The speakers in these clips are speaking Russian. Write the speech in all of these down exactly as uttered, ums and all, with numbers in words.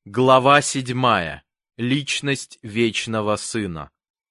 Глава седьмая. Личность Вечного Сына.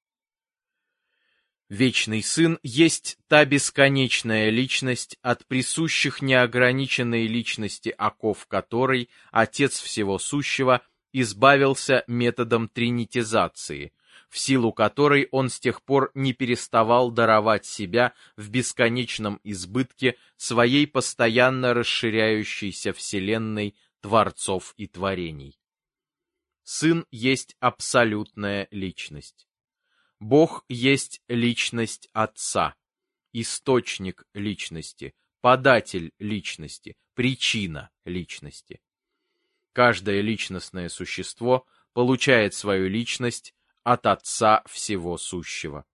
Вечный Сын есть та бесконечная личность, от присущих неограниченной личности оков которой Отец Всего Сущего избавился методом тринитизации, в силу которой Он с тех пор не переставал даровать себя в бесконечном избытке своей постоянно расширяющейся вселенной творцов и творений. Сын есть абсолютная личность. Бог есть личность Отца, источник личности, податель личности, причина личности. Каждое личностное существо получает свою личность от Отца Всего Сущего.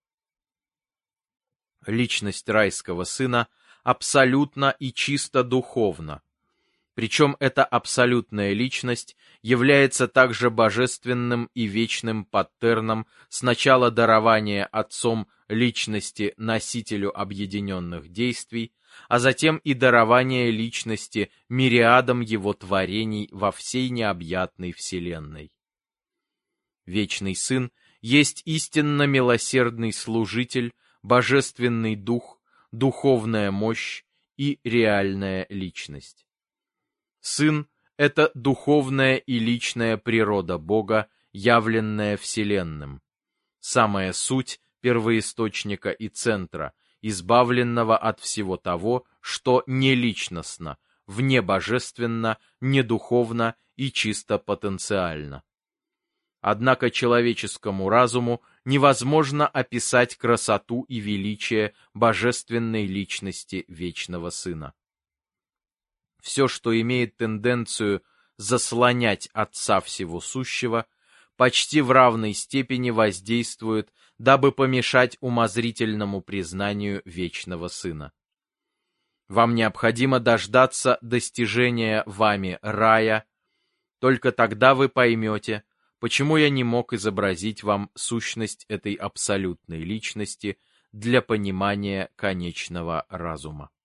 Личность райского сына абсолютно и чисто духовна. Причем эта абсолютная личность является также божественным и вечным паттерном сначала дарования Отцом личности носителю объединенных действий, а затем и дарования личности мириадам его творений во всей необъятной вселенной. Вечный Сын есть истинно милосердный служитель, божественный дух, духовная мощь и реальная личность. Сын — это духовная и личная природа Бога, явленная Вселенным, самая суть первоисточника и центра, избавленного от всего того, что неличностно, внебожественно, недуховно и чисто потенциально. Однако человеческому разуму невозможно описать красоту и величие божественной личности Вечного Сына. Все, что имеет тенденцию заслонять Отца Всего Сущего, почти в равной степени воздействует, дабы помешать умозрительному признанию Вечного Сына. Вам необходимо дождаться достижения вами рая, только тогда вы поймете, почему я не мог изобразить вам сущность этой абсолютной личности для понимания конечного разума.